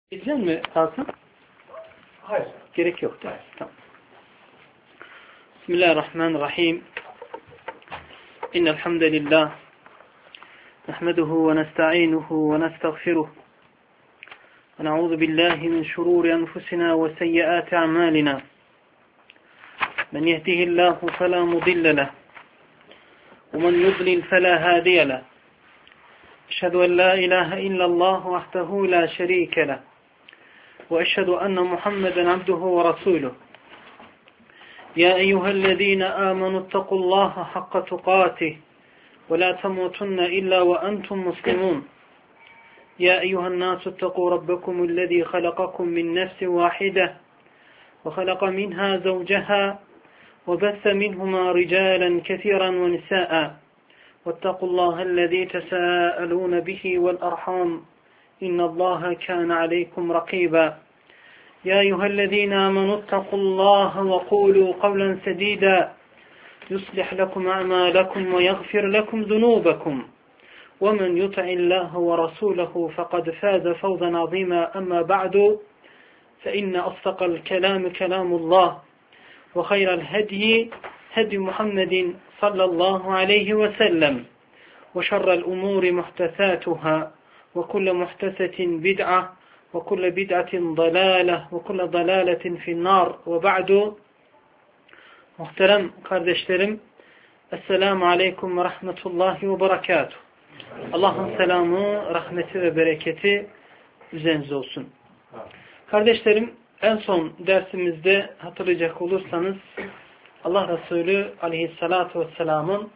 İzlen mi Hasan? Hayır. Gerek yok. Hayır. Tamam. Bismillahirrahmanirrahim. İnnel hamdelellah nahmeduhu ve nestainuhu ve nestağfiruh. Ve na'udzu billahi min şururi enfusina ve seyyiati a'malina. Men yehdihillahu fela mudille leh. Ve men yudlil fela hadiye leh. Eşhedü en la ilahe illallah vahdehu la şerike leh. وأشهد أن محمدا عبده ورسوله يا أيها الذين آمنوا اتقوا الله حق تقاته ولا تموتن إلا وأنتم مسلمون يا أيها الناس اتقوا ربكم الذي خلقكم من نفس واحدة وخلق منها زوجها وبث منهما رجالا كثيرا ونساء واتقوا الله الذي تساءلون به والأرحام إن الله كان عليكم رقيبا يا أيها الذين آمنوا اتقوا الله وقولوا قولا سديدا يصلح لكم أعمالكم ويغفر لكم ذنوبكم ومن يطع الله ورسوله فقد فاز فوزا عظيما أما بعد فإن أصدق الكلام كلام الله وخير الهدي هدي محمد صلى الله عليه وسلم وشر الأمور محدثاتها وكل محدثة بدعة وكل بدعة ضلالة وكل ضلالة في النار وبعد. Muhterem kardeşlerim, Esselamu Aleyküm ve Rahmetullahi ve Berekatuhu. Allah'ın selamı, rahmeti ve bereketi üzerinize olsun. Kardeşlerim, en son dersimizde hatırlayacak olursanız Allah Resulü Aleyhisselatü Vesselam'ın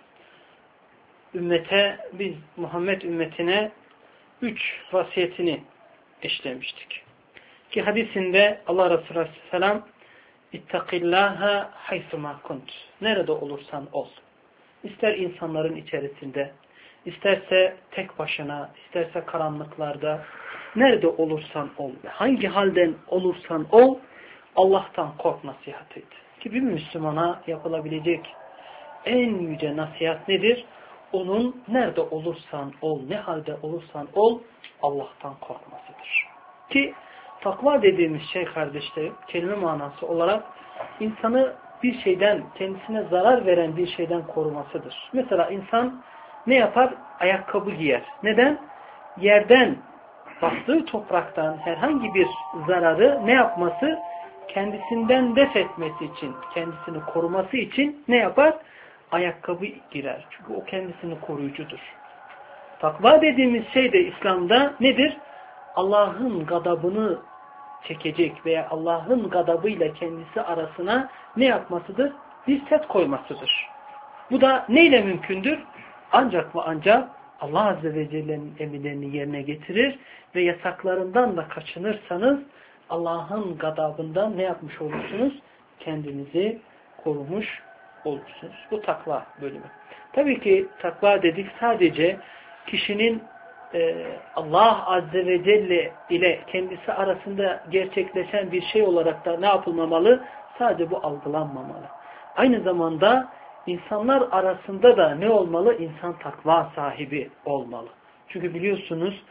biz Muhammed ümmetine 3 vasiyetini işlemiştik. Ki hadisinde Allah Resulü Aleyhisselam İttakillâhe haysumâ kunt. Nerede olursan ol. İster insanların içerisinde, isterse tek başına, isterse karanlıklarda, nerede olursan ol. Hangi halden olursan ol, Allah'tan kork nasihat et. Ki bir Müslümana yapılabilecek en yüce nasihat nedir? Onun nerede olursan ol, ne halde olursan ol, Allah'tan korkmasıdır. Ki takva dediğimiz şey kardeşlerim, kelime manası olarak insanı bir şeyden, kendisine zarar veren bir şeyden korumasıdır. Mesela insan ne yapar? Ayakkabı giyer. Neden? Yerden, bastığı topraktan herhangi bir zararı ne yapması? Kendisinden def etmesi için, kendisini koruması için ne yapar? Ayakkabı girer. Çünkü o kendisini koruyucudur. Takva dediğimiz şey de İslam'da nedir? Allah'ın gadabını çekecek veya Allah'ın gadabıyla kendisi arasına ne yapmasıdır? Bir set koymasıdır. Bu da neyle mümkündür? Ancak ve ancak Allah Azze ve Celle'nin emirlerini yerine getirir ve yasaklarından da kaçınırsanız Allah'ın gadabından ne yapmış olursunuz? Kendinizi korumuş olursunuz. Bu takva bölümü. Tabii ki takva dedik sadece kişinin Allah Azze ve Celle ile kendisi arasında gerçekleşen bir şey olarak da ne yapılmamalı? Sadece bu algılanmamalı. Aynı zamanda insanlar arasında da ne olmalı? İnsan takva sahibi olmalı. Çünkü biliyorsunuz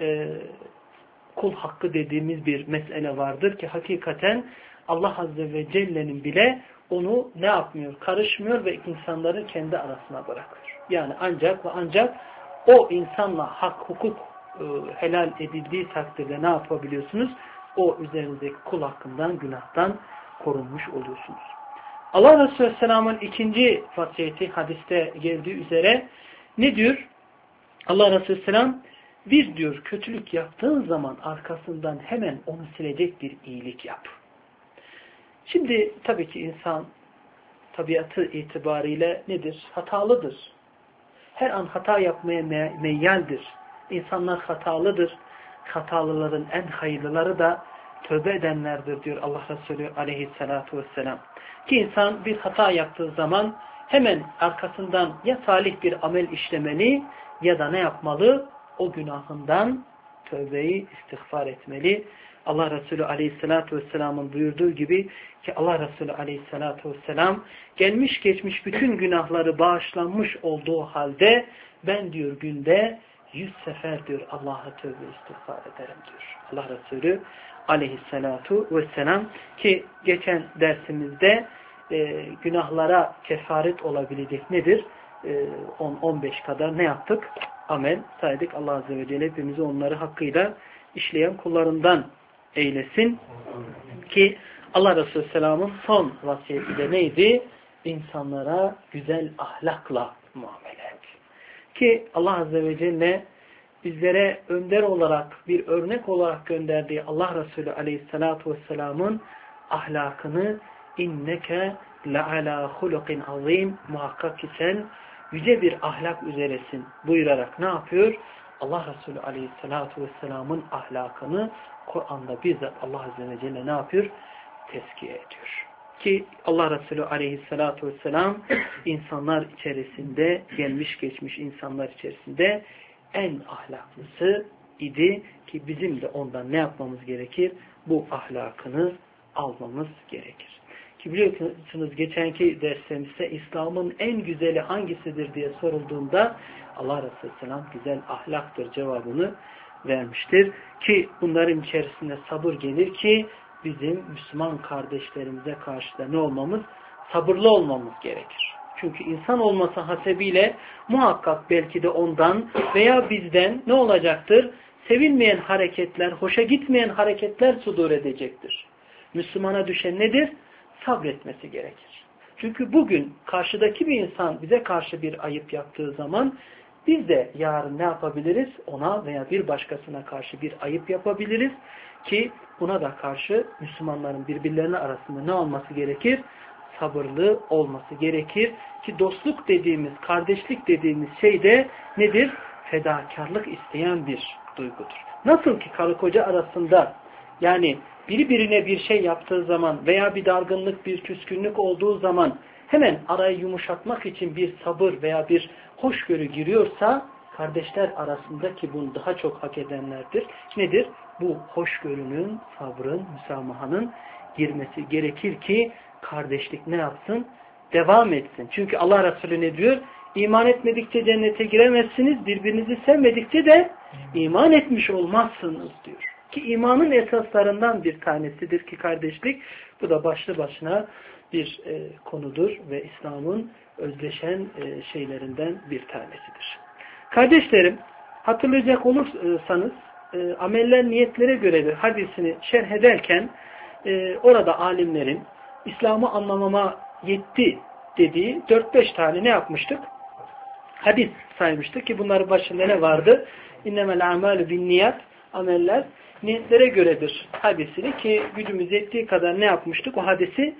kul hakkı dediğimiz bir mesele vardır ki hakikaten Allah Azze ve Celle'nin bile onu ne yapmıyor? Karışmıyor ve insanları kendi arasına bırakıyor. Yani ancak ve ancak o insanla hak, hukuk helal edildiği takdirde ne yapabiliyorsunuz? O üzerinizdeki kul hakkından, günahtan korunmuş oluyorsunuz. Allah Resulü Aleyhisselam'ın ikinci vasiyeti hadiste geldiği üzere ne diyor? Allah Resulü Aleyhisselam bir diyor kötülük yaptığın zaman arkasından hemen onu silecek bir iyilik yap. Şimdi tabii ki insan tabiatı itibariyle nedir? Hatalıdır. Her an hata yapmaya meyyaldir. İnsanlar hatalıdır. Hatalıların en hayırlıları da tövbe edenlerdir diyor Allah Resulü Aleyhisselatü Vesselam. Ki insan bir hata yaptığı zaman hemen arkasından ya salih bir amel işlemeli ya da ne yapmalı? O günahından tövbeyi istiğfar etmeli. Allah Resulü Aleyhisselatü Vesselam'ın buyurduğu gibi ki Allah Resulü Aleyhisselatü Vesselam gelmiş geçmiş bütün günahları bağışlanmış olduğu halde ben diyor günde 100 sefer diyor Allah'a tövbe istiğfar ederim diyor. Allah Resulü aleyhissalatu vesselam ki geçen dersimizde günahlara kefaret olabilecek nedir? 10-15 kadar ne yaptık? Amel saydık. Allah Azze ve Celle hepimizi onları hakkıyla işleyen kullarından eylesin. Ki Allah Resulü Selam'ın son vasiyeti de neydi? İnsanlara güzel ahlakla muamele et. Ki Allah Azze ve Celle bizlere önder olarak, bir örnek olarak gönderdiği Allah Resulü Aleyhisselatü Vesselam'ın ahlakını inneke le'alâ hulukin azîm, muhakkak ki sen yüce bir ahlak üzeresin buyurarak ne yapıyor? Allah Resulü Aleyhisselatü Vesselam'ın ahlakını Kur'an'da bizzat Allah Azze ve Celle ne yapıyor? Tezkiye ediyor. Ki Allah Resulü Aleyhisselatü Vesselam insanlar içerisinde, gelmiş geçmiş insanlar içerisinde en ahlaklısı idi ki bizim de ondan ne yapmamız gerekir? Bu ahlakını almamız gerekir. Ki biliyorsunuz geçenki dersimizde İslam'ın en güzeli hangisidir diye sorulduğunda Allah Resulü Selam güzel ahlaktır cevabını vermiştir. Ki bunların içerisinde sabır gelir ki bizim Müslüman kardeşlerimize karşı da ne olmamız? Sabırlı olmamız gerekir. Çünkü insan olması hasebiyle muhakkak belki de ondan veya bizden ne olacaktır? Sevilmeyen hareketler, hoşa gitmeyen hareketler sudur edecektir. Müslümana düşen nedir? Sabretmesi gerekir. Çünkü bugün karşıdaki bir insan bize karşı bir ayıp yaptığı zaman biz de yarın ne yapabiliriz? Ona veya bir başkasına karşı bir ayıp yapabiliriz ki buna da karşı Müslümanların birbirlerine arasında ne olması gerekir? Sabırlı olması gerekir ki dostluk dediğimiz, kardeşlik dediğimiz şey de nedir? Fedakarlık isteyen bir duygudur. Nasıl ki karı koca arasında yani biri birine bir şey yaptığı zaman veya bir dargınlık, bir küskünlük olduğu zaman hemen arayı yumuşatmak için bir sabır veya bir hoşgörü giriyorsa kardeşler arasında ki bunu daha çok hak edenlerdir. Nedir? Bu hoşgörünün, sabrın, müsamahanın girmesi gerekir ki kardeşlik ne yapsın? Devam etsin. Çünkü Allah Resulü ne diyor? İman etmedikçe cennete giremezsiniz, birbirinizi sevmedikçe de iman etmiş olmazsınız diyor. Ki imanın esaslarından bir tanesidir ki kardeşlik. Bu da başlı başına bir konudur ve İslam'ın özdeşen şeylerinden bir tanesidir. Kardeşlerim, hatırlayacak olursanız ameller niyetlere göredir hadisini şerh ederken orada alimlerin İslam'ı anlamama yetti dediği 4-5 tane ne yapmıştık? Hadis saymıştık ki bunların başında ne vardı? İnnemel amelü bin niyat, ameller niyetlere göredir hadisini ki gücümüz yettiği kadar ne yapmıştık? O hadisi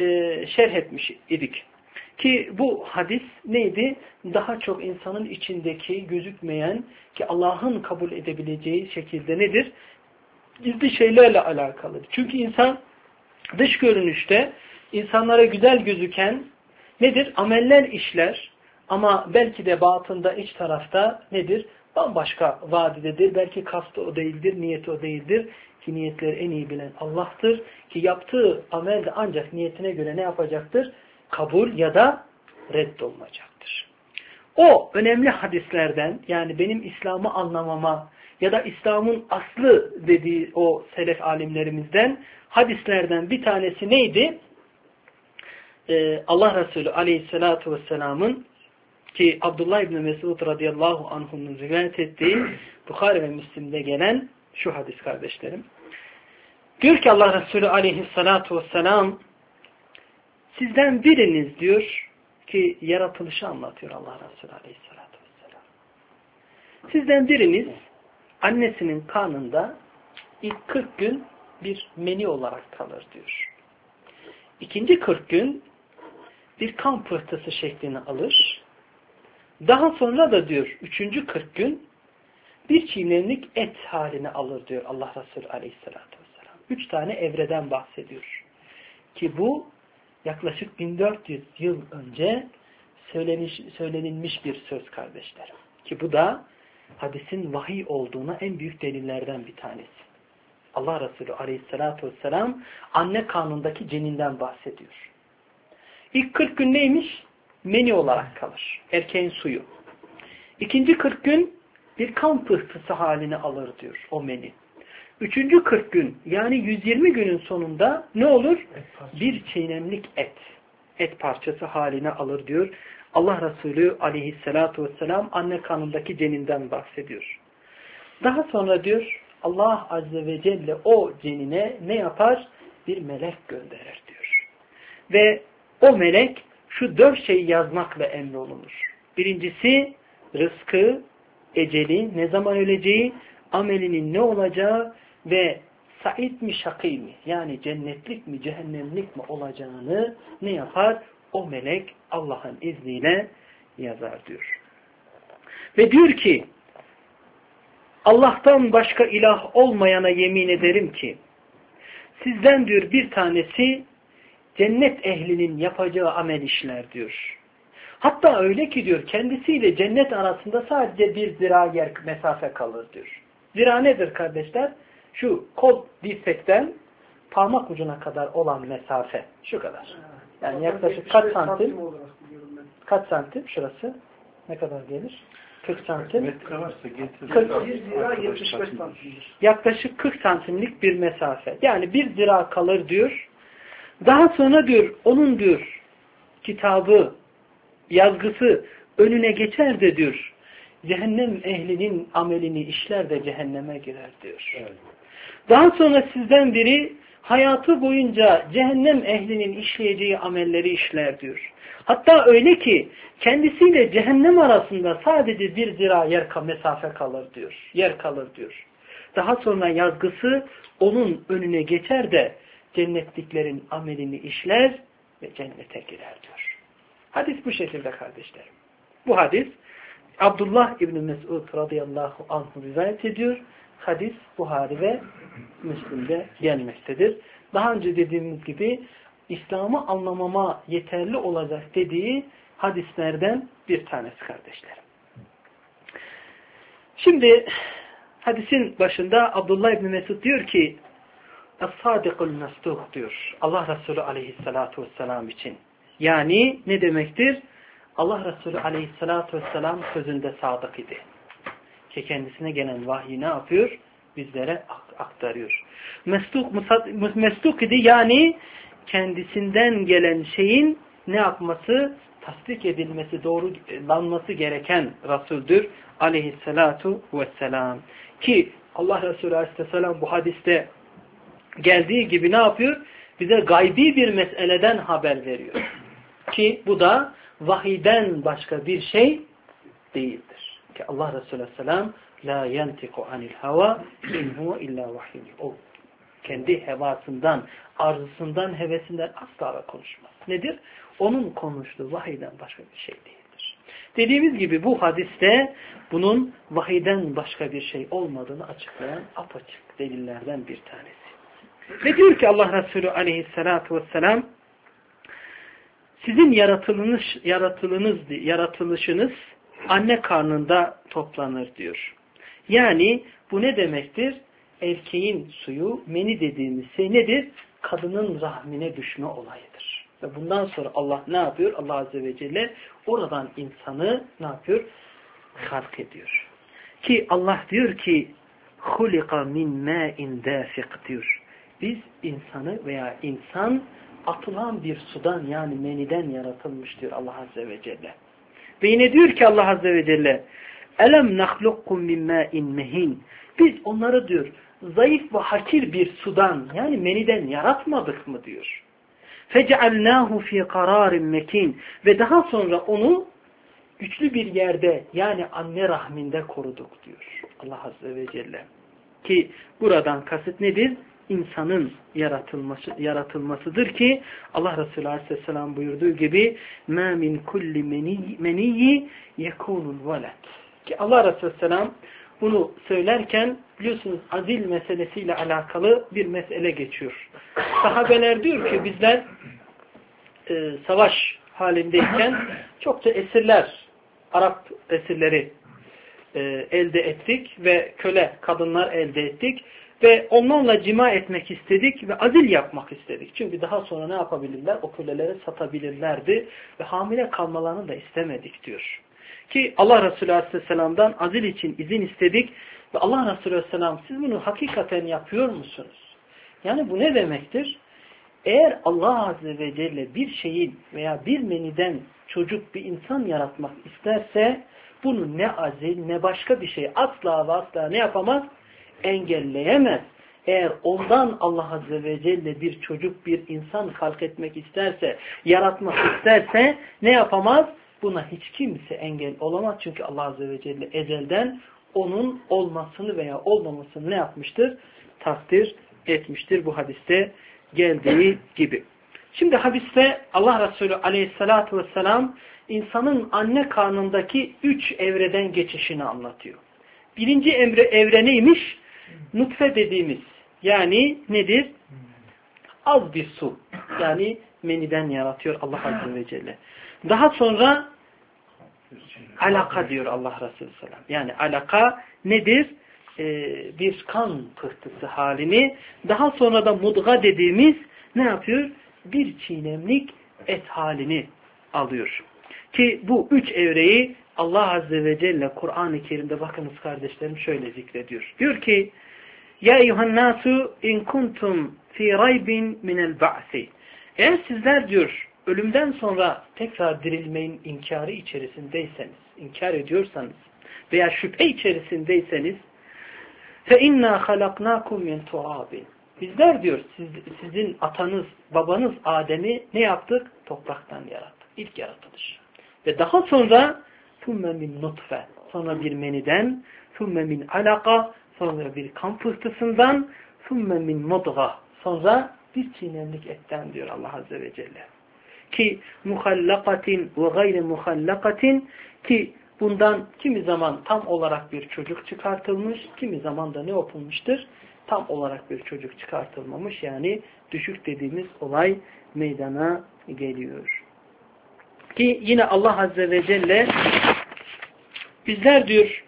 şerh etmiş idik. Ki bu hadis neydi? Daha çok insanın içindeki gözükmeyen ki Allah'ın kabul edebileceği şekilde nedir? Gizli şeylerle alakalıdır. Çünkü insan dış görünüşte insanlara güzel gözüken nedir? Ameller işler ama belki de batında iç tarafta nedir? Bambaşka vadidedir. Belki kastı o değildir, niyeti o değildir. Ki niyetleri en iyi bilen Allah'tır. Ki yaptığı amel de ancak niyetine göre ne yapacaktır? Kabul ya da reddolunacaktır. O önemli hadislerden yani benim İslam'ı anlamama ya da İslam'ın aslı dediği o selef alimlerimizden hadislerden bir tanesi neydi? Allah Resulü Aleyhisselatü Vesselam'ın ki Abdullah İbni Mesud radıyallahu anh'un rivayet ettiği Bukhari ve Müslim'de gelen şu hadis kardeşlerim. Diyor ki Allah Resulü Aleyhisselatü Vesselam sizden biriniz diyor ki yaratılışı anlatıyor Allah Resulü Aleyhisselatü Vesselam. Sizden biriniz annesinin karnında ilk 40 gün bir meni olarak kalır diyor. İkinci 40 gün bir kan pıhtısı şeklini alır. Daha sonra da diyor 3. 40 gün bir çiğnenlik et halini alır diyor Allah Resulü Aleyhisselatü Vesselam. 3 tane evreden bahsediyor. Ki bu yaklaşık 1400 yıl önce söylenilmiş bir söz kardeşlerim. Ki bu da hadisin vahiy olduğuna en büyük delillerden bir tanesi. Allah Resulü Aleyhisselatü Vesselam anne karnındaki ceninden bahsediyor. İlk 40 gün neymiş? Meni olarak kalır. Erkeğin suyu. İkinci 40 gün bir kan pıhtısı halini alır diyor o meni. 3. 40 gün yani 120 günün sonunda ne olur? Bir çiğnemlik et. Et parçası haline alır diyor. Allah Resulü aleyhissalatu vesselam anne karnındaki ceninden bahsediyor. Daha sonra diyor Allah Azze ve Celle o cenine ne yapar? Bir melek gönderir diyor. Ve o melek şu 4 şeyi yazmakla emrolunur. Birincisi rızkı, eceli, ne zaman öleceği, amelinin ne olacağı ve said mi şakî mi yani cennetlik mi cehennemlik mi olacağını ne yapar? O melek Allah'ın izniyle yazar diyor. Ve diyor ki Allah'tan başka ilah olmayana yemin ederim ki sizden diyor bir tanesi cennet ehlinin yapacağı amel işler diyor. Hatta öyle ki diyor kendisiyle cennet arasında sadece bir zira yer mesafe kalır diyor. Zira nedir kardeşler? Şu kol dirsekten parmak ucuna kadar olan mesafe. Şu kadar. Yani yaklaşık kaç santim? Kaç santim şurası? Ne kadar gelir? 40 santim. 75 Yaklaşık 40 santimlik bir mesafe. Yani bir zira kalır diyor. Daha sonra diyor onun diyor kitabı, yazgısı önüne geçer de diyor cehennem ehlinin amelini işler de cehenneme girer diyor. Evet. Daha sonra sizden biri hayatı boyunca cehennem ehlinin işleyeceği amelleri işler diyor. Hatta öyle ki kendisiyle cehennem arasında sadece bir zira mesafe kalır diyor. Yer kalır diyor. Daha sonra yazgısı onun önüne geçer de cennetliklerin amelini işler ve cennete girer diyor. Hadis bu şekilde kardeşlerim. Bu hadis Abdullah İbni Mesud radıyallahu anh rivayet ediyor. Hadis Buhari ve Müslim'de gelmektedir. Daha önce dediğimiz gibi İslam'ı anlamama yeterli olacak dediği hadislerden bir tanesi kardeşlerim. Şimdi hadisin başında Abdullah İbni Mesud diyor ki Es-Sadikul Mesduh diyor. Allah Resulü aleyhissalatu vesselam için. Yani ne demektir? Allah Resulü aleyhissalatu vesselam sözünde sadık idi. Ki kendisine gelen vahyi ne yapıyor? Bizlere aktarıyor. Mesduk idi yani kendisinden gelen şeyin ne yapması? Tasdik edilmesi, doğrulanması gereken Resul'dür aleyhissalatu vesselam. Ki Allah Resulü aleyhisselam bu hadiste geldiği gibi ne yapıyor? Bize gaybi bir meseleden haber veriyor. Ki bu da vahiden başka bir şey değildir. Ki Allah Resulü aleyhisselam la yantiku anil hava in huve illa vahiy. O kendi hevasından, arzusundan, hevesinden asla konuşmaz. Nedir? Onun konuştuğu vahiyden başka bir şey değildir. Dediğimiz gibi bu hadiste bunun vahiyden başka bir şey olmadığını açıklayan apaçık delillerden bir tanesi. Ve diyor ki Allah Resulü aleyhissalatu vesselam sizin yaratılışınız anne karnında toplanır diyor. Yani bu ne demektir? Erkeğin suyu, meni dediğimiz şey nedir? Kadının rahmine düşme olayıdır. Ve bundan sonra Allah ne yapıyor? Allah Azze ve Celle oradan insanı ne yapıyor? Halk ediyor. Ki Allah diyor ki خُلِقَ مِنْ مَاءٍ دَافِقْ diyor. Biz insanı veya insan atılan bir sudan yani meniden yaratılmış diyor Allah Azze ve Celle. Ve yine diyor ki Allah Azze ve Celle Elem nahlukkum min ma'in mehin. Biz onları diyor zayıf ve hakir bir sudan yani meniden yaratmadık mı diyor. Fecealnahu fi kararin mekin. Ve daha sonra onu güçlü bir yerde yani anne rahminde koruduk diyor Allah Azze ve Celle. Ki buradan kasıt nedir? İnsanın yaratılmasıdır ki Allah Resulü Aleyhisselam buyurduğu gibi مَا مِنْ كُلِّ مَنِيِّ يَكُونُ الْوَلَدِ ki Allah Resulü Aleyhisselam bunu söylerken biliyorsunuz azil meselesiyle alakalı bir mesele geçiyor. Sahabeler diyor ki bizler savaş halindeyken çok da esirler, Arap esirleri elde ettik ve köle kadınlar elde ettik. Ve onlarla cima etmek istedik ve azil yapmak istedik. Çünkü daha sonra ne yapabilirler? O köleleri satabilirlerdi ve hamile kalmalarını da istemedik diyor. Ki Allah Resulü Aleyhisselam'dan azil için izin istedik ve Allah Resulü Aleyhisselam siz bunu hakikaten yapıyor musunuz? Yani bu ne demektir? Eğer Allah Azze ve Celle bir şeyin veya bir meniden çocuk bir insan yaratmak isterse bunu ne azil ne başka bir şey asla ve asla ne yapamaz? Engelleyemez. Eğer ondan Allah Azze ve Celle bir çocuk bir insan halk etmek isterse, yaratmak isterse ne yapamaz? Buna hiç kimse engel olamaz. Çünkü Allah Azze ve Celle ezelden onun olmasını veya olmamasını ne yapmıştır? Takdir etmiştir bu hadiste geldiği gibi. Şimdi hadiste Allah Resulü Aleyhisselatü Vesselam insanın anne karnındaki 3 evreden geçişini anlatıyor. Birinci evre neymiş? Nutfe dediğimiz. Yani nedir? Az bir su. Yani meniden yaratıyor Allah Azze ve Celle. Daha sonra alaka diyor Allah Resulü Selam. Yani alaka nedir? Bir kan pıhtısı halini. Daha sonra da mudga dediğimiz ne yapıyor? Bir çiğnemlik et halini alıyor. Ki bu 3 evreyi Allah Azze ve Celle Kur'an-ı Kerim'de bakınız kardeşlerim şöyle zikrediyor. Diyor ki Ya eyyuhannasu in kuntum fi raybin minel ba'si. Eğer sizler diyor ölümden sonra tekrar dirilmeyin inkarı içerisindeyseniz, inkar ediyorsanız veya şüphe içerisindeyseniz fe inna halaknakum min turabin. Bizler diyor sizin atanız, babanız Adem'i ne yaptık? Topraktan yarattık. İlk yaratılış. Ve daha sonra thumme min nutfe. Sonra bir meniden, thumme min alaka. Sonra bir kan pıhtısından, thumme min mudga. Sonra bir çiğnemlik etten diyor Allah Azze ve Celle. Ki muhallakatin ve gayri muhallakatin ki bundan kimi zaman tam olarak bir çocuk çıkartılmış, kimi zaman da ne yapılmıştır? Tam olarak bir çocuk çıkartılmamış. Yani düşük dediğimiz olay meydana geliyor. Ki yine Allah Azze ve Celle bizler diyor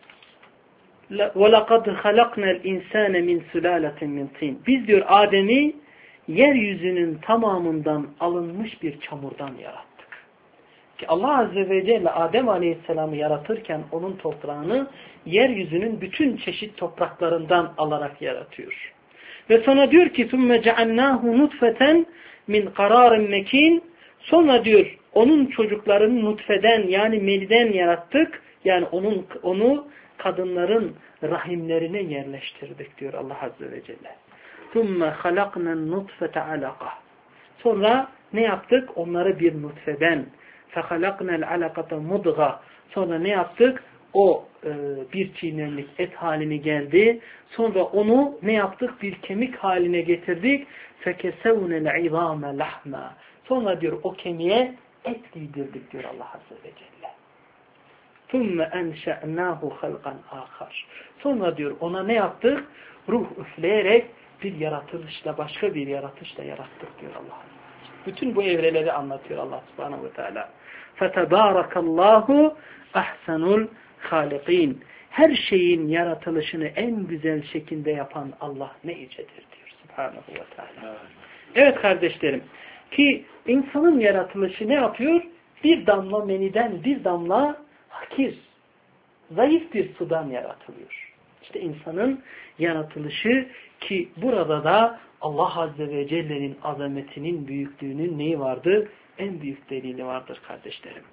وَلَقَدْ خَلَقْنَا الْاِنْسَانَ مِنْ سُلَالَةٍ مِنْ طِينَ. Biz diyor Adem'i yeryüzünün tamamından alınmış bir çamurdan yarattık. Ki Allah Azze ve Celle Adem Aleyhisselam'ı yaratırken onun toprağını yeryüzünün bütün çeşit topraklarından alarak yaratıyor. Ve sonra diyor ki ثُمَّ جَعَلْنَاهُ نُطْفَةً مِنْ قَرَارٍ مَك۪ينَ. Sonra diyor onun çocuklarını nutfeden yani meniden yarattık. Yani onu kadınların rahimlerine yerleştirdik diyor Allah Azze ve Celle. ثُمَّ خَلَقْنَا النُّطْفَةَ عَلَقَةً. Sonra ne yaptık? Onları bir nutfeden فَخَلَقْنَا الْعَلَقَةَ مُضْغَةً. Sonra ne yaptık? O bir çiğnemlik et haline geldi. Sonra onu ne yaptık? Bir kemik haline getirdik. فَكَسَوْنَ الْعِظَامَ لَحْمًا. Sonra diyor o kemiğe et giydirdik diyor Allah Azze ve Celle. ثُمَّ أَنْشَأْنَاهُ خَلْقًا آخَرٍ. Sonra diyor ona ne yaptık? Ruh üfleyerek bir yaratılışla başka bir yaratışla yarattık diyor Allah. Bütün bu evreleri anlatıyor Allah Subhanahu ve Teala. فَتَبَارَكَ اللّٰهُ أَحْسَنُ الْخَالِقِينَ. Her şeyin yaratılışını en güzel şekilde yapan Allah ne yücedir diyor Subhanahu ve Teala. Evet kardeşlerim ki insanın yaratılışı ne yapıyor? Bir damla meniden bir damla hakir, zayıf bir sudan yaratılıyor. İşte insanın yaratılışı ki burada da Allah Azze ve Celle'nin azametinin, büyüklüğünün neyi vardır? En büyük delili vardır kardeşlerim.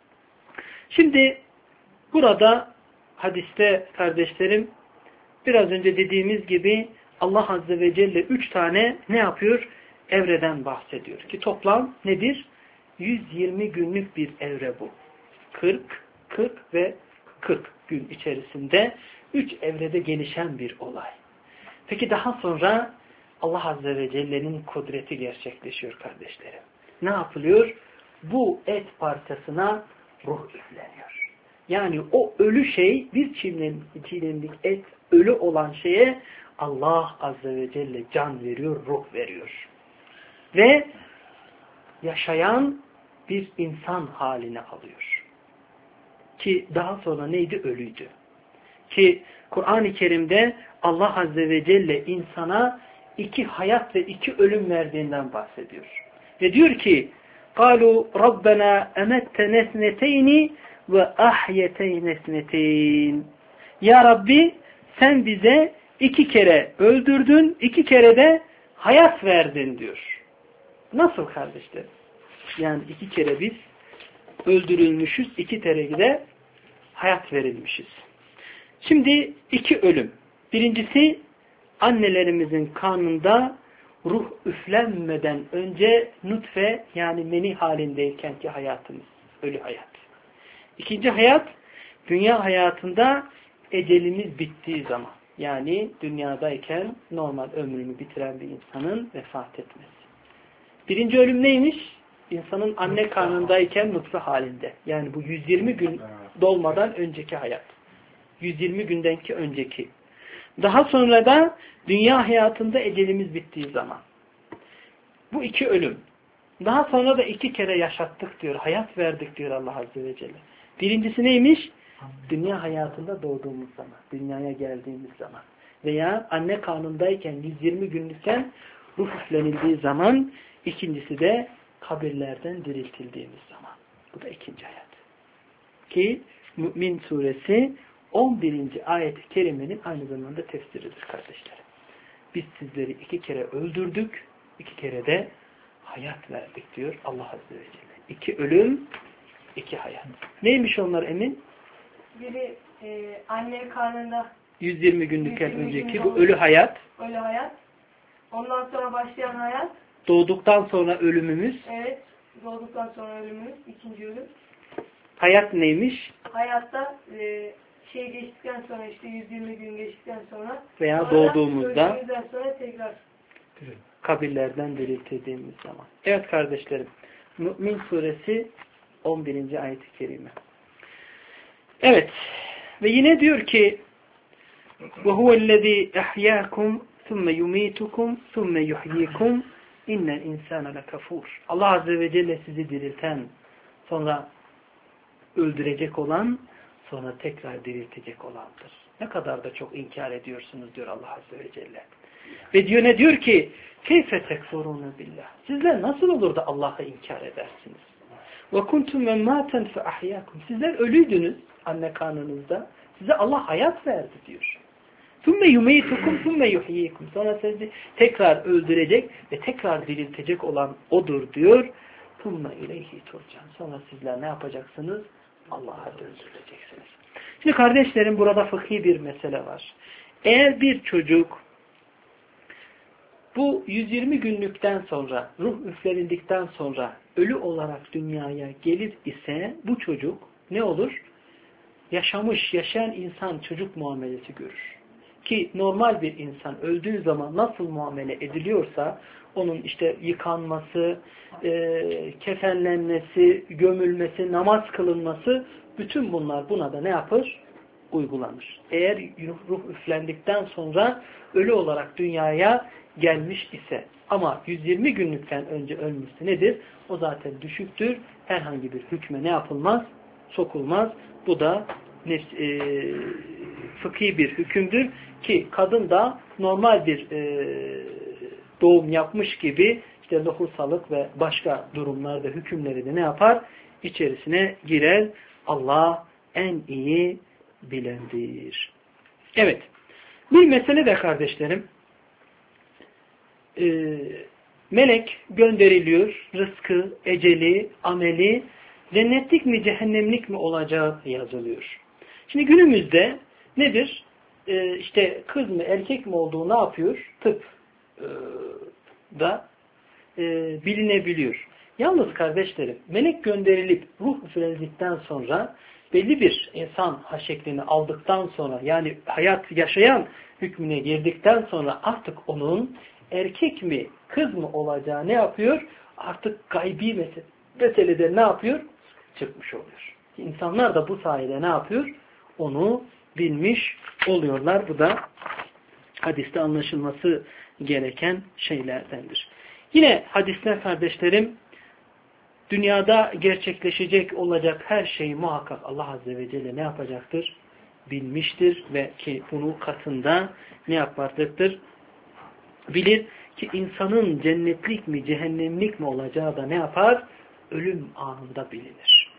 Şimdi burada hadiste kardeşlerim biraz önce dediğimiz gibi Allah Azze ve Celle 3 tane ne yapıyor? Evreden bahsediyor. Ki toplam nedir? 120 günlük bir evre bu. 40 ve 40 gün içerisinde 3 evrede gelişen bir olay. Peki daha sonra Allah Azze ve Celle'nin kudreti gerçekleşiyor kardeşlerim. Ne yapılıyor? Bu et parçasına ruh üfleniyor. Yani o ölü şey bir çiğnemlik et ölü olan şeye Allah Azze ve Celle can veriyor, ruh veriyor. Ve yaşayan bir insan haline alıyor. Ki daha sonra neydi? Ölüydü. Ki Kur'an-ı Kerim'de Allah Azze ve Celle insana 2 hayat ve 2 ölüm verdiğinden bahsediyor. Ve diyor ki قَالُوا رَبَّنَا أَمَتَّنَا اثْنَتَيْنِ ve ahyeteyn esneteyn. Ya Rabbi sen bize 2 kere öldürdün, 2 kere de hayat verdin diyor. Nasıl kardeşler? Yani 2 kere biz öldürülmüşüz, 2 kere de hayat verilmişiz. Şimdi 2 ölüm. Birincisi annelerimizin karnında ruh üflenmeden önce nutfe yani meni halindeykenki hayatımız. Ölü hayat. İkinci hayat dünya hayatında ecelimiz bittiği zaman. Yani dünyadayken normal ömrünü bitiren bir insanın vefat etmesi. Birinci ölüm neymiş? İnsanın anne karnındayken nutfe halinde. Yani bu 120 gün dolmadan önceki hayat. 120 gündenki önceki. Daha sonra da dünya hayatında ecelimiz bittiği zaman. Bu 2 ölüm. Daha sonra da 2 kere yaşattık diyor. Hayat verdik diyor Allah Azze ve Celle. Birincisi neymiş? Dünya hayatında doğduğumuz zaman. Dünyaya geldiğimiz zaman. Veya anne karnındayken 120 günlükken ruh üflenildiği zaman. İkincisi de kabirlerden diriltildiğimiz zaman. Bu da 2. hayat. Ki Mü'min suresi 11. ayet-i kerimenin aynı zamanda tefsiridir kardeşlerim. Biz sizleri 2 kere öldürdük, 2 kere de hayat verdik diyor Allah Azze ve Celle. 2 ölüm, 2 hayat. Neymiş onlar Emin? Biri anne karnında 120 günlükken önceki bu ölü hayat. Ölü hayat. Ondan sonra başlayan hayat. Doğduktan sonra ölümümüz. Evet. Doğduktan sonra ölümümüz. 2. ölüm. Hayat neymiş? Hayatta geçtikten sonra işte 120 gün geçtikten sonra veya doğduğumuzda sonra tekrar kabirlerden diriltildiğimiz zaman. Evet kardeşlerim. Mü'min suresi 11. ayet-i kerime. Evet. Ve yine diyor ki وَهُوَ الَّذ۪ي اَحْيَاكُمْ ثُمَّ يُم۪يتُكُمْ ثُمَّ يُحْيِيكُمْ اِنَّ الْاِنْسَانَ لَكَفُورٌ. Allah Azze ve Celle sizi dirilten, sonra öldürecek olan, sonra tekrar diriltecek olandır. Ne kadar da çok inkar ediyorsunuz diyor Allah Azze ve Celle. Ve diyor ne diyor ki كَيْفَ تَكْفُرُونَ بِاللّٰهِ. Sizler nasıl olur da Allah'ı inkar edersiniz? وَكُنْتُمْ مَمَّاتًا فَأَحْيَاكُمْ. Sizler ölüydünüz anne karnınızda. Size Allah hayat verdi diyor. ثُمَّ يُمَيْتُكُمْ ثُمَّ يُحْيِيكُمْ. Sonra sizi tekrar öldürecek ve tekrar diriltecek olan odur diyor. ثُمَّ اِلَيْهِ تُرْجَانَ. Sonra sizler ne yapacaksınız? Allah'a döndürüleceksiniz. Şimdi kardeşlerim burada fıkhi bir mesele var. Eğer bir çocuk bu 120 günlükten sonra, ruh üflenildikten sonra ölü olarak dünyaya gelir ise bu çocuk ne olur? Yaşayan insan çocuk muamelesi görür. Ki normal bir insan öldüğü zaman nasıl muamele ediliyorsa onun işte yıkanması, kefenlenmesi, gömülmesi, namaz kılınması bütün bunlar buna da ne yapar? Uygulanır. Eğer ruh üflendikten sonra ölü olarak dünyaya gelmiş ise ama 120 günlükten önce ölmüşse nedir? O zaten düşüktür. Herhangi bir hükme ne yapılmaz? Sokulmaz. Bu da fıkhi bir hükümdür ki kadın da normal bir doğum yapmış gibi işte lohusalık ve başka durumlarda hükümleri de ne yapar? İçerisine girer. Allah en iyi bilendir. Evet. Bir mesele de kardeşlerim melek gönderiliyor. Rızkı, eceli, ameli cennetlik mi cehennemlik mi olacağı yazılıyor. Şimdi günümüzde nedir? İşte kız mı erkek mi olduğu ne yapıyor? Tıp da bilinebiliyor. Yalnız kardeşlerim melek gönderilip ruh üflenildikten sonra belli bir insan şeklini aldıktan sonra yani hayat yaşayan hükmüne girdikten sonra artık onun erkek mi kız mı olacağı ne yapıyor? Artık gaybi meselede ne yapıyor? Çıkmış oluyor. İnsanlar da bu sayede ne yapıyor? Onu bilmiş oluyorlar. Bu da hadiste anlaşılması gereken şeylerdendir. Yine hadiste kardeşlerim dünyada gerçekleşecek olacak her şeyi muhakkak Allah Azze ve Celle ne yapacaktır? Bilmiştir ve ki bunu katında ne yapacaktır? Bilir ki insanın cennetlik mi cehennemlik mi olacağı da ne yapar? Ölüm anında bilinir.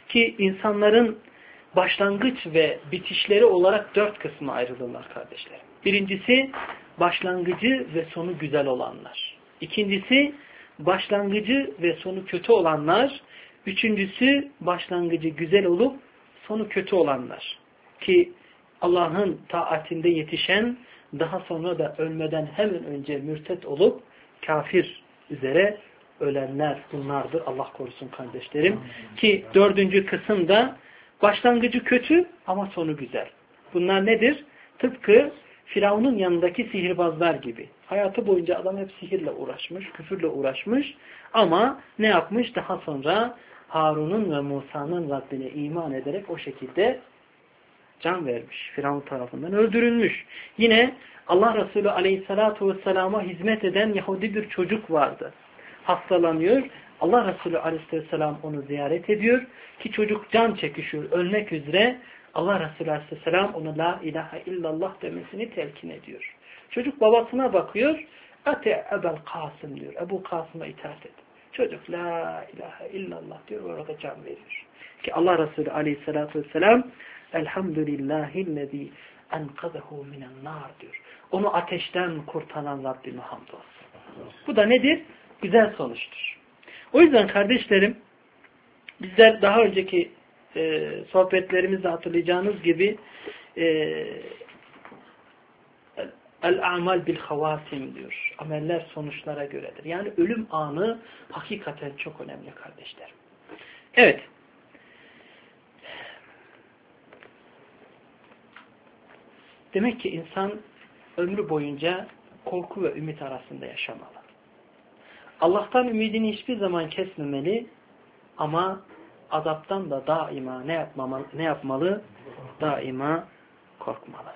ki insanların başlangıç ve bitişleri olarak 4 kısma ayrılırlar kardeşlerim. Birincisi başlangıcı ve sonu güzel olanlar. İkincisi başlangıcı ve sonu kötü olanlar. Üçüncüsü başlangıcı güzel olup sonu kötü olanlar. Ki Allah'ın taatinde yetişen, daha sonra da ölmeden hemen önce mürtet olup kafir üzere ölenler bunlardır. Allah korusun kardeşlerim. Ki 4. kısımda başlangıcı kötü ama sonu güzel. Bunlar nedir? Tıpkı Firavun'un yanındaki sihirbazlar gibi. Hayatı boyunca adam hep sihirle uğraşmış, küfürle uğraşmış ama ne yapmış? Daha sonra Harun'un ve Musa'nın Rabbine iman ederek o şekilde can vermiş. Firavun tarafından öldürülmüş. Yine Allah Resulü Aleyhisselatü Vesselam'a hizmet eden Yahudi bir çocuk vardı. Hastalanıyor. Allah Resulü Aleyhisselam onu ziyaret ediyor. Ki çocuk can çekişiyor, ölmek üzere. Allah Resulü Aleyhisselam ona la ilahe illallah demesini telkin ediyor. Çocuk babasına bakıyor. Ate Ebel Kasım diyor. Ebu Kasım'a itaat et. Çocuk la ilahe illallah diyor. Orada can veriyor. Ki Allah Resulü Aleyhisselatü Vesselam Elhamdülillahillezî enkazehu minen nar diyor. Onu ateşten kurtaran Rabbime hamdolsun. Bu da nedir? Güzel sonuçtur. O yüzden kardeşlerim bizler daha önceki sohbetlerimizde hatırlayacağınız gibi el-a'mal bil-havasim diyor. Ameller sonuçlara göredir. Yani ölüm anı hakikaten çok önemli kardeşlerim. Evet. Demek ki insan ömrü boyunca korku ve ümit arasında yaşamalı. Allah'tan ümidini hiçbir zaman kesmemeli ama azaptan da daima ne yapmalı? Daima korkmalı.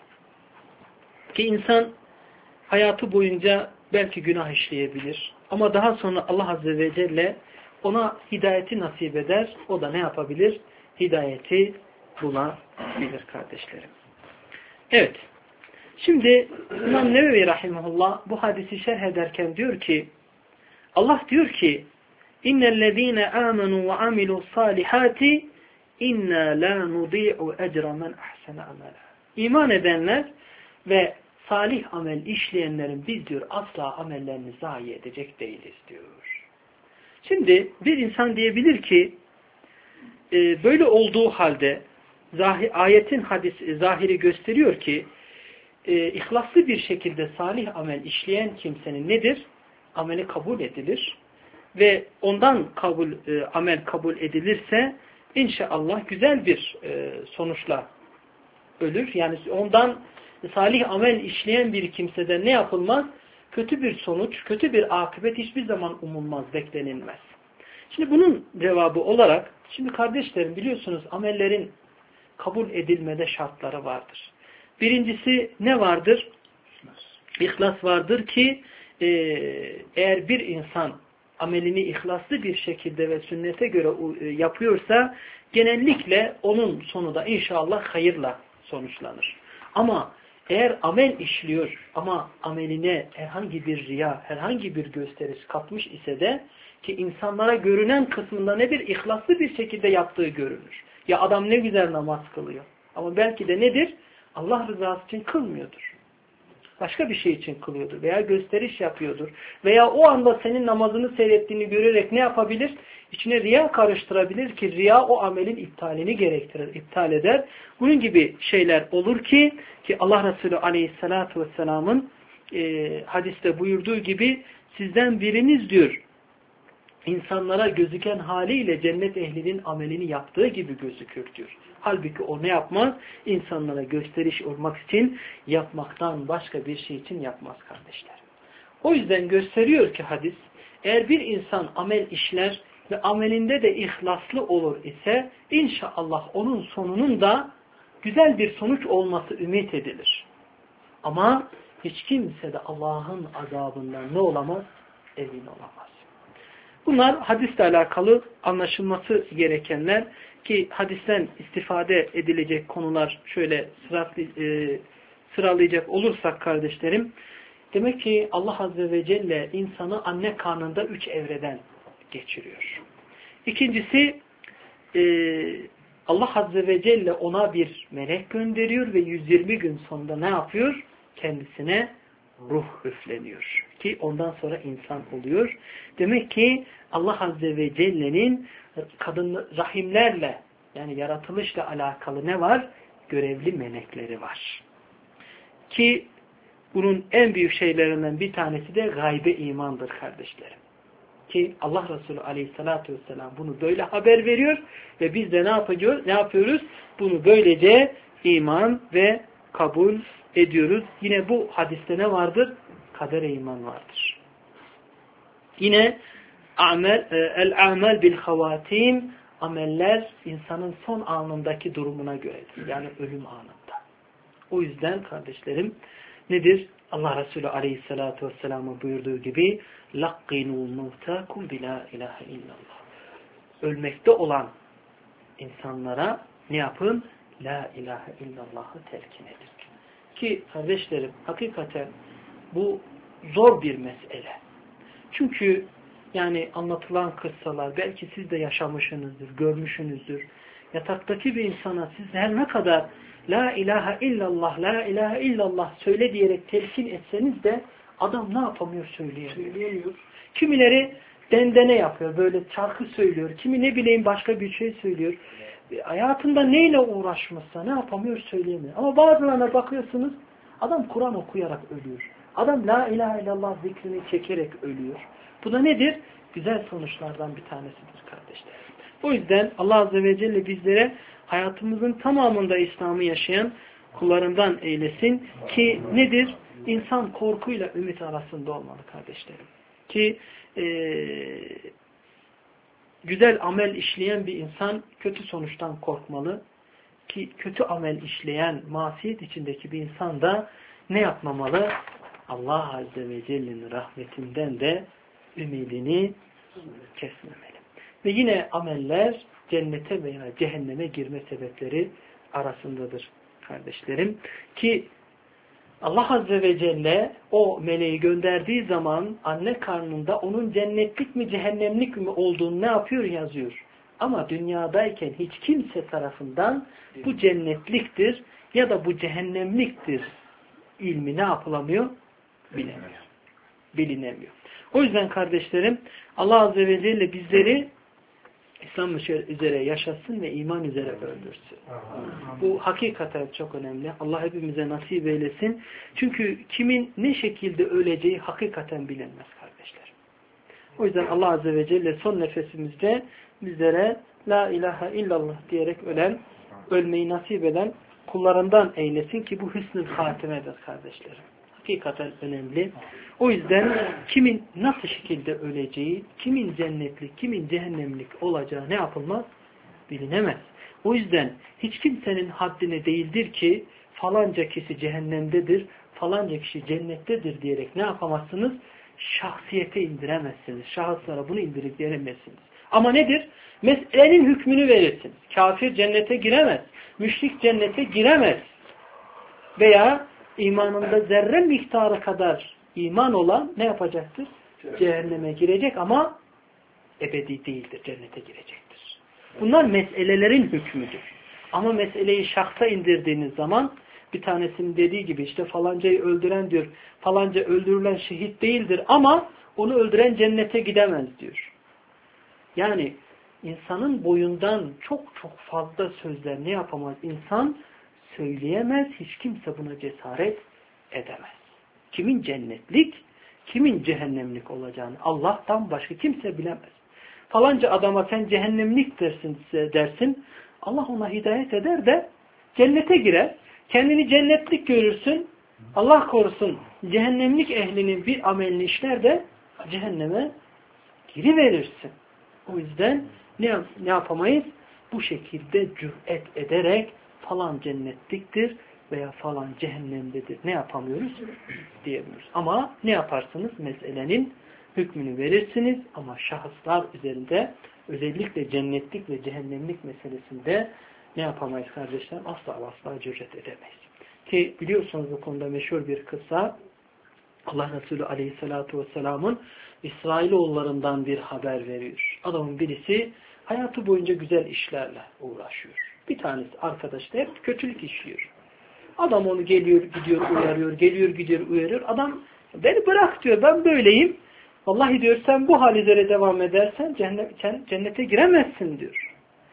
Ki insan hayatı boyunca belki günah işleyebilir ama daha sonra Allah Azze ve Celle ona hidayeti nasip eder. O da ne yapabilir? Hidayeti bulabilir kardeşlerim. Evet. Şimdi İmam Nevevi Rahimahullah bu hadisi şerh ederken diyor ki Allah diyor ki İnnellezîne âmenû ve amilû salihâti inna lâ nudî'u ecra men ahsene amela. İman edenler ve salih amel işleyenlerin biz diyor asla amellerini zayi edecek değiliz diyor. Şimdi bir insan diyebilir ki böyle olduğu halde ayetin zahiri gösteriyor ki ihlaslı bir şekilde salih amel işleyen kimsenin nedir? Ameli kabul edilir. Ve ondan amel kabul edilirse inşallah güzel bir sonuçla ölür. Yani ondan salih amel işleyen bir kimseden ne yapılmaz? Kötü bir sonuç, kötü bir akıbet hiçbir zaman umulmaz, beklenilmez. Şimdi bunun cevabı olarak, şimdi kardeşlerim biliyorsunuz amellerin kabul edilmede şartları vardır. Birincisi ne vardır? İhlas vardır ki eğer bir insan amelini ihlaslı bir şekilde ve sünnete göre yapıyorsa genellikle onun sonu da inşallah hayırla sonuçlanır. Ama eğer amel işliyor ama ameline herhangi bir riya, herhangi bir gösteriş katmış ise de ki insanlara görünen kısmında nedir? İhlaslı bir şekilde yaptığı görünür. Ya adam ne güzel namaz kılıyor. Ama belki de nedir? Allah rızası için kılmıyordur. Başka bir şey için kılıyordur veya gösteriş yapıyordur. Veya o anda senin namazını seyrettiğini görerek ne yapabilir? İçine riya karıştırabilir ki riya o amelin iptalini gerektirir, iptal eder. Bunun gibi şeyler olur ki Allah Resulü Aleyhisselatü Vesselam'ın hadiste buyurduğu gibi sizden biriniz diyor insanlara gözüken haliyle cennet ehlinin amelini yaptığı gibi gözükür diyor. Halbuki o ne yapmaz? İnsanlara gösteriş olmak için yapmaktan başka bir şey için yapmaz kardeşler. O yüzden gösteriyor ki hadis, eğer bir insan amel işler ve amelinde de ihlaslı olur ise inşallah onun sonunun da güzel bir sonuç olması ümit edilir. Ama hiç kimse de Allah'ın azabından ne olamaz? Emin olamaz. Bunlar hadisle alakalı anlaşılması gerekenler ki hadisten istifade edilecek konular şöyle sıralayacak olursak kardeşlerim, demek ki Allah Azze ve Celle insanı anne karnında 3 evreden geçiriyor. İkincisi Allah Azze ve Celle ona bir melek gönderiyor ve 120 gün sonunda ne yapıyor? Kendisine ruh üfleniyor. Ki ondan sonra insan oluyor. Demek ki Allah Azze ve Celle'nin kadın rahimlerle yani yaratılışla alakalı ne var? Görevli melekleri var. Ki bunun en büyük şeylerinden bir tanesi de gaybe imandır kardeşlerim. Ki Allah Resulü Aleyhisselatü Vesselam bunu böyle haber veriyor ve biz de ne yapıyoruz? Bunu böylece iman ve kabul ediyoruz. Yine bu hadiste ne vardır? Kadere iman vardır. Yine el-amel bil-havatim, ameller insanın son anındaki durumuna göredir. Yani ölüm anında. O yüzden kardeşlerim nedir? Allah Resulü Aleyhisselatü Vesselam'ın buyurduğu gibi لَقِّنُوا مُوتَاكُمْ بِلَا اِلَٰهَ اِلَّا اللّٰهِ Ölmekte olan insanlara ne yapın? La ilahe illallah'ı telkin edin. Ki kardeşlerim hakikaten bu zor bir mesele. Çünkü yani anlatılan kıssalar belki siz de yaşamışsınızdır, görmüşsünüzdür. Yataktaki bir insana siz her ne kadar La ilahe illallah, la ilahe illallah söyle diyerek telkin etseniz de adam ne yapamıyor söyleyemiyor. Kimileri dendene yapıyor, böyle şarkı söylüyor. Kimi ne bileyim başka bir şey söylüyor. Hayatında neyle uğraşmışsa ne yapamıyor söyleyemiyor. Ama bazılarına bakıyorsunuz adam Kur'an okuyarak ölüyor. Adam la ilahe illallah zikrini çekerek ölüyor. Bu da nedir? Güzel sonuçlardan bir tanesidir kardeşler. O yüzden Allah Azze ve Celle bizlere hayatımızın tamamında İslam'ı yaşayan kullarından eylesin ki nedir? İnsan korkuyla ümit arasında olmalı kardeşlerim. Ki güzel amel işleyen bir insan kötü sonuçtan korkmalı. Ki kötü amel işleyen, masiyet içindeki bir insan da ne yapmamalı? Allah Azze ve Celle'nin rahmetinden de ümidini kesmemeli. Ve yine ameller cennete veya cehenneme girme sebepleri arasındadır kardeşlerim. Ki Allah Azze ve Celle o meleği gönderdiği zaman anne karnında onun cennetlik mi cehennemlik mi olduğunu ne yapıyor? Yazıyor. Ama dünyadayken hiç kimse tarafından bu cennetliktir ya da bu cehennemliktir ilmi ne yapılamıyor? Bilinemiyor. O yüzden kardeşlerim Allah Azze ve Celle bizleri İslam üzere yaşasın ve iman üzere öldürsün. Bu hakikaten çok önemli. Allah hepimize nasip eylesin. Çünkü kimin ne şekilde öleceği hakikaten bilinmez kardeşler. O yüzden Allah Azze ve Celle son nefesimizde bizlere La ilahe illallah diyerek ölmeyi nasip eden kullarından eylesin ki bu hüsnü hatimedir kardeşlerim. Hakikaten önemli. O yüzden kimin nasıl şekilde öleceği, kimin cennetlik, kimin cehennemlik olacağı ne yapılmaz? Bilinemez. O yüzden hiç kimsenin haddine değildir ki falanca kişi cehennemdedir, falanca kişi cennettedir diyerek ne yapamazsınız? Şahsiyete indiremezsiniz. Şahıslara bunu indirip veremezsiniz. Ama nedir? Meselenin hükmünü verirsiniz. Kafir cennete giremez. Müşrik cennete giremez. Veya imanında zerre miktarı kadar iman olan ne yapacaktır? Cehenneme girecek ama ebedi değildir. Cennete girecektir. Bunlar meselelerin hükmüdür. Ama meseleyi şahsa indirdiğiniz zaman bir tanesinin dediği gibi işte falancayı öldüren diyor. Falanca öldürülen şehit değildir ama onu öldüren cennete gidemez diyor. Yani insanın boyundan çok çok fazla sözler ne yapamaz? İnsan söyleyemez. Hiç kimse buna cesaret edemez. Kimin cennetlik, kimin cehennemlik olacağını Allah'tan başka kimse bilemez. Falanca adama sen cehennemlik dersin. Allah ona hidayet eder de cennete girer. Kendini cennetlik görürsün. Allah korusun cehennemlik ehlinin bir amelini işler de cehenneme giriverirsin. O yüzden ne yapamayız? Bu şekilde cüret ederek falan cennetliktir veya falan cehennemdedir. Ne yapamıyoruz? Diyemiyoruz. Ama ne yaparsınız? Meselenin hükmünü verirsiniz ama şahıslar üzerinde özellikle cennetlik ve cehennemlik meselesinde ne yapamayız kardeşler? Asla cüret edemeyiz. Ki biliyorsunuz bu konuda meşhur bir kıssa Allah Resulü Aleyhisselatü Vesselam'ın İsrailoğullarından bir haber veriyor. Adamın birisi hayatı boyunca güzel işlerle uğraşıyor. Bir tanesi arkadaş da hep kötülük işliyor. Adam onu geliyor gidiyor uyarıyor, geliyor gidiyor uyarıyor. Adam beni bırak diyor, ben böyleyim. Vallahi diyor sen bu hal üzere devam edersen cennete giremezsin diyor.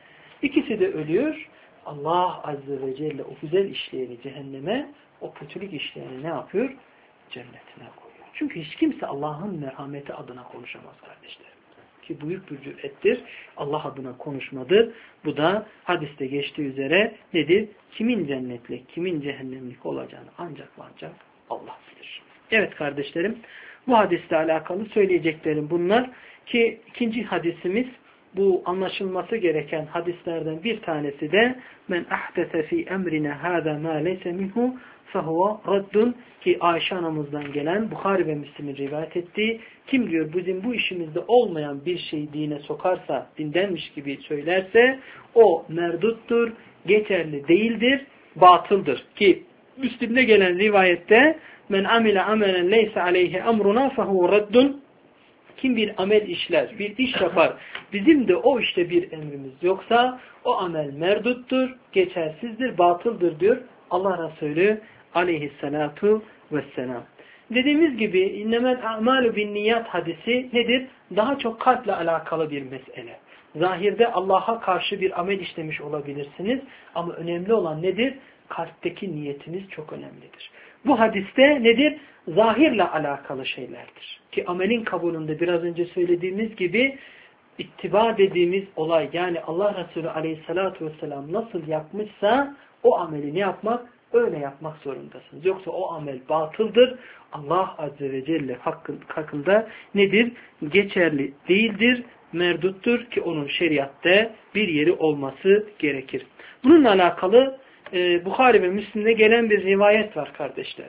İkisi de ölüyor. Allah Azze ve Celle o güzel işleyeni cehenneme, o kötülük işleyeni ne yapıyor? Cennetine koyuyor. Çünkü hiç kimse Allah'ın merhameti adına konuşamaz kardeşlerim. Ki büyük bir cürettir. Allah adına konuşmadır. Bu da hadiste geçtiği üzere nedir? Kimin cennetlik, kimin cehennemlik olacağını ancak Allah bilir. Evet kardeşlerim, bu hadisle alakalı söyleyeceklerim bunlar. Ki ikinci hadisimiz, bu anlaşılması gereken hadislerden bir tanesi de men ahdese fi emrine hâzâ mâ leyse minhu fehuve raddun, ki Ayşe anamızdan gelen, Bukhari ve Müslim'in rivayet ettiği, kim diyor bizim bu işimizde olmayan bir şeyi dine sokarsa, dindenmiş gibi söylerse o merduttur, geçerli değildir, batıldır. Ki Müslim'de gelen rivayette men amile amelen leyse aleyhi emruna fehuve raddun, kim bir amel işler, bir iş yapar, bizim de o işte bir emrimiz yoksa o amel merduttur, geçersizdir, batıldır diyor Allah Resulü aleyhissalatu vesselam. Dediğimiz gibi innemel a'malu bin niyat hadisi nedir? Daha çok kalple alakalı bir mesele. Zahirde Allah'a karşı bir amel işlemiş olabilirsiniz ama önemli olan nedir? Kalpteki niyetiniz çok önemlidir. Bu hadiste nedir? Zahirle alakalı şeylerdir. Ki amelin kabulünde biraz önce söylediğimiz gibi ittiba dediğimiz olay, yani Allah Resulü aleyhissalatu vesselam nasıl yapmışsa o ameli ne yapmak? Öyle yapmak zorundasınız. Yoksa o amel batıldır. Allah Azze ve Celle hakkında nedir? Geçerli değildir, merduttur ki onun şeriatta bir yeri olması gerekir. Bununla alakalı Bukhari ve Müslim'de gelen bir rivayet var kardeşler.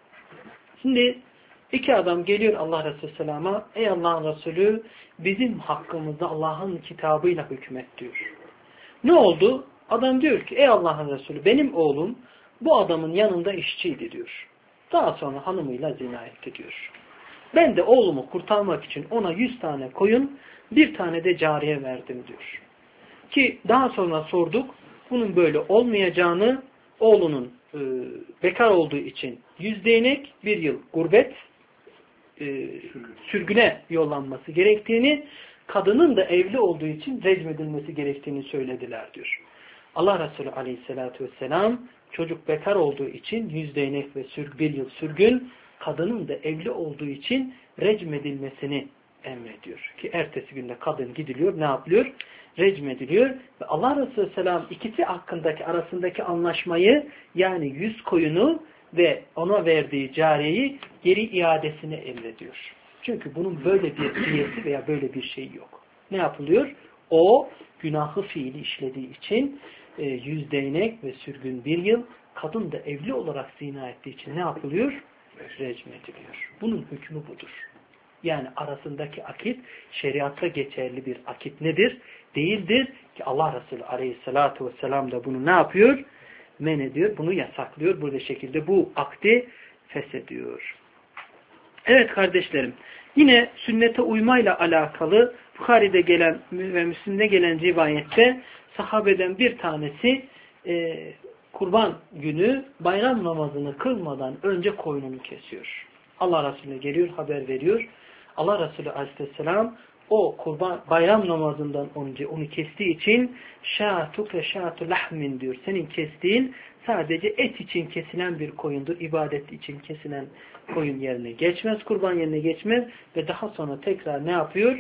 Şimdi iki adam geliyor Allah Resulü Selam'a, ey Allah'ın Resulü bizim hakkımızda Allah'ın kitabıyla hükmet diyor. Ne oldu? Adam diyor ki ey Allah'ın Resulü benim oğlum bu adamın yanında işçiydi diyor. Daha sonra hanımıyla zina etti diyor. Ben de oğlumu kurtarmak için ona 100 tane koyun, bir tane de cariye verdim diyor. Ki daha sonra sorduk, bunun böyle olmayacağını, oğlunun bekar olduğu için 100 değnek, bir yıl gurbet, sürgüne yollanması gerektiğini, kadının da evli olduğu için recmedilmesi gerektiğini söylediler diyor. Allah Resulü aleyhissalatü vesselam çocuk bekar olduğu için 100 değnek ve bir yıl sürgün, kadının da evli olduğu için recmedilmesini emrediyor. Ki ertesi günde kadın gidiliyor, ne yapılıyor? Recmediliyor. Ve Allah Resulü selam ikisi hakkındaki arasındaki anlaşmayı, yani 100 koyunu ve ona verdiği cariyeyi geri iadesini emrediyor. Çünkü bunun böyle bir diyeti veya böyle bir şey yok. Ne yapılıyor? O günahı fiili işlediği için 100 değnek ve sürgün bir yıl, kadın da evli olarak zina ettiği için ne yapılıyor? Recmediliyor. Bunun hükmü budur. Yani arasındaki akit şeriatta geçerli bir akit nedir? Değildir ki Allah Resulü aleyhissalatu vesselam da bunu ne yapıyor? Men ediyor, bunu yasaklıyor. Burada şekilde bu akdi feshediyor. Evet kardeşlerim, yine sünnete uymayla alakalı Bukhari'de gelen ve Müslim'de gelen rivayette sahabeden bir tanesi kurban günü bayram namazını kılmadan önce koyununu kesiyor. Allah Resulü'ne geliyor, haber veriyor. Allah Resulü aleyhisselam o kurban bayram namazından önce onu kestiği için şâtuke şâtu lahmin diyor. Senin kestiğin sadece et için kesilen bir koyundur. İbadet için kesilen koyun yerine geçmez, kurban yerine geçmez ve daha sonra tekrar ne yapıyor?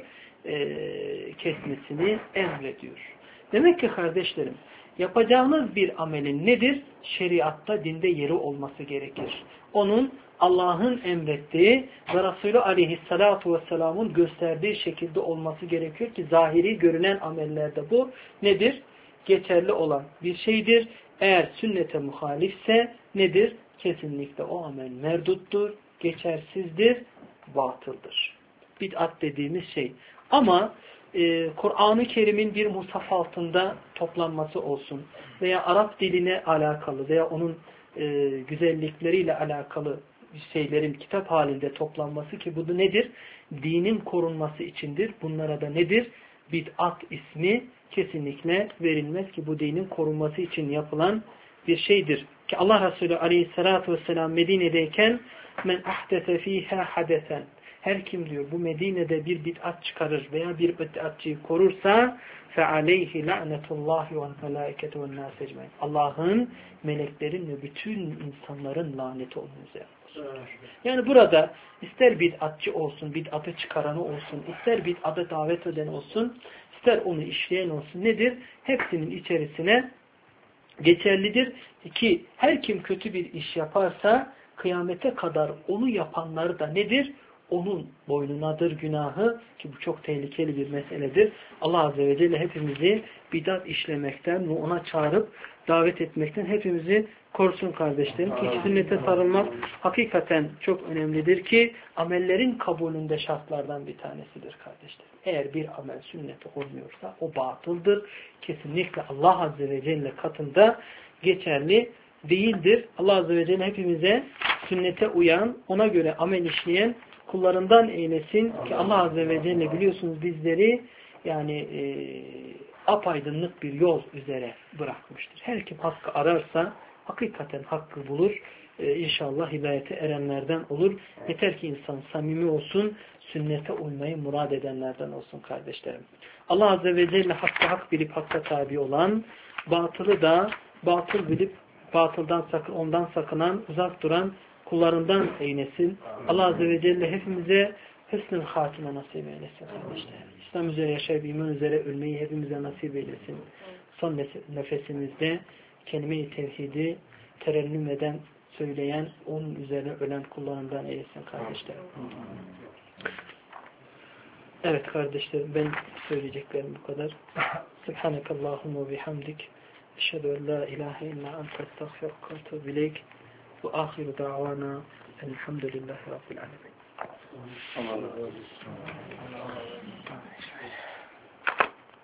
Kesmesini emrediyor. Demek ki kardeşlerim, yapacağınız bir amelin nedir? Şeriatta, dinde yeri olması gerekir. Onun Allah'ın emrettiği ve Resulü aleyhissalatu vesselamın gösterdiği şekilde olması gerekiyor ki zahiri görünen amellerde bu nedir? Geçerli olan bir şeydir. Eğer sünnete muhalifse nedir? Kesinlikle o amel merduttur, geçersizdir, batıldır. Bid'at dediğimiz şey. Ama Kur'an-ı Kerim'in bir mushaf altında toplanması olsun veya Arap diline alakalı veya onun güzellikleriyle alakalı şeylerin kitap halinde toplanması, ki bu da nedir? Dinin korunması içindir. Bunlara da nedir? bid'at ismi kesinlikle verilmez ki bu dinin korunması için yapılan bir şeydir. Ki Allah Resulü aleyhissalatu vesselam Medine'deyken men ahdese fîhâ hadesen, her kim diyor bu Medine'de bir bid'at çıkarır veya bir bid'atçıyı korursa فَعَلَيْهِ لَعْنَةُ اللّٰهِ وَالْمَلَائِكَةُ وَالنَّاسِ اَجْمَعِينَ, Allah'ın, meleklerin ve bütün insanların laneti onun üzerine olsun. Yani burada ister bid'atçı olsun, bid'atı çıkaranı olsun, ister bid'ata davet eden olsun, ister onu işleyen olsun, nedir? Hepsinin içerisine geçerlidir ki her kim kötü bir iş yaparsa kıyamete kadar onu yapanları da nedir? Onun boynunadır günahı, ki bu çok tehlikeli bir meseledir. Allah Azze ve Celle hepimizi bid'at işlemekten ve ona çağırıp davet etmekten hepimizi korusun kardeşlerim. Ki sünnete sarılmak hakikaten çok önemlidir ki amellerin kabulünde şartlardan bir tanesidir kardeşlerim. Eğer bir amel sünnete olmuyorsa o batıldır. Kesinlikle Allah Azze ve Celle katında geçerli değildir. Allah Azze ve Celle hepimize sünnete uyan, ona göre amel işleyen kullarından eylesin ki Allah Azze ve Celle biliyorsunuz bizleri yani apaydınlık bir yol üzere bırakmıştır. Her kim hakkı ararsa hakikaten hakkı bulur. İnşallah hidayete erenlerden olur. Yeter ki insan samimi olsun, sünnete uymayı murad edenlerden olsun kardeşlerim. Allah Azze ve Celle hakkı hak bilip hakka tabi olan, batılı da batıl bilip ondan sakınan, uzak duran kullarından eylesin. Allah Azze ve Celle hepimize hüsnü hatime nasip eylesin kardeşlerim. İslam üzere yaşayıp iman üzere ölmeyi hepimize nasip eylesin. Son nefesimizde kelime-i tevhidi terennüm eden, söyleyen, onun üzerine ölen kullarından eylesin kardeşlerim. Evet kardeşlerim, ben söyleyeceklerim bu kadar. Subhanakallahumma bihamdik. Eşhedü en la ilahe illa ente estağfiruke ve etûbü ileyk. Ve ahiru da'vana elhamdülillahi rabbil alemin.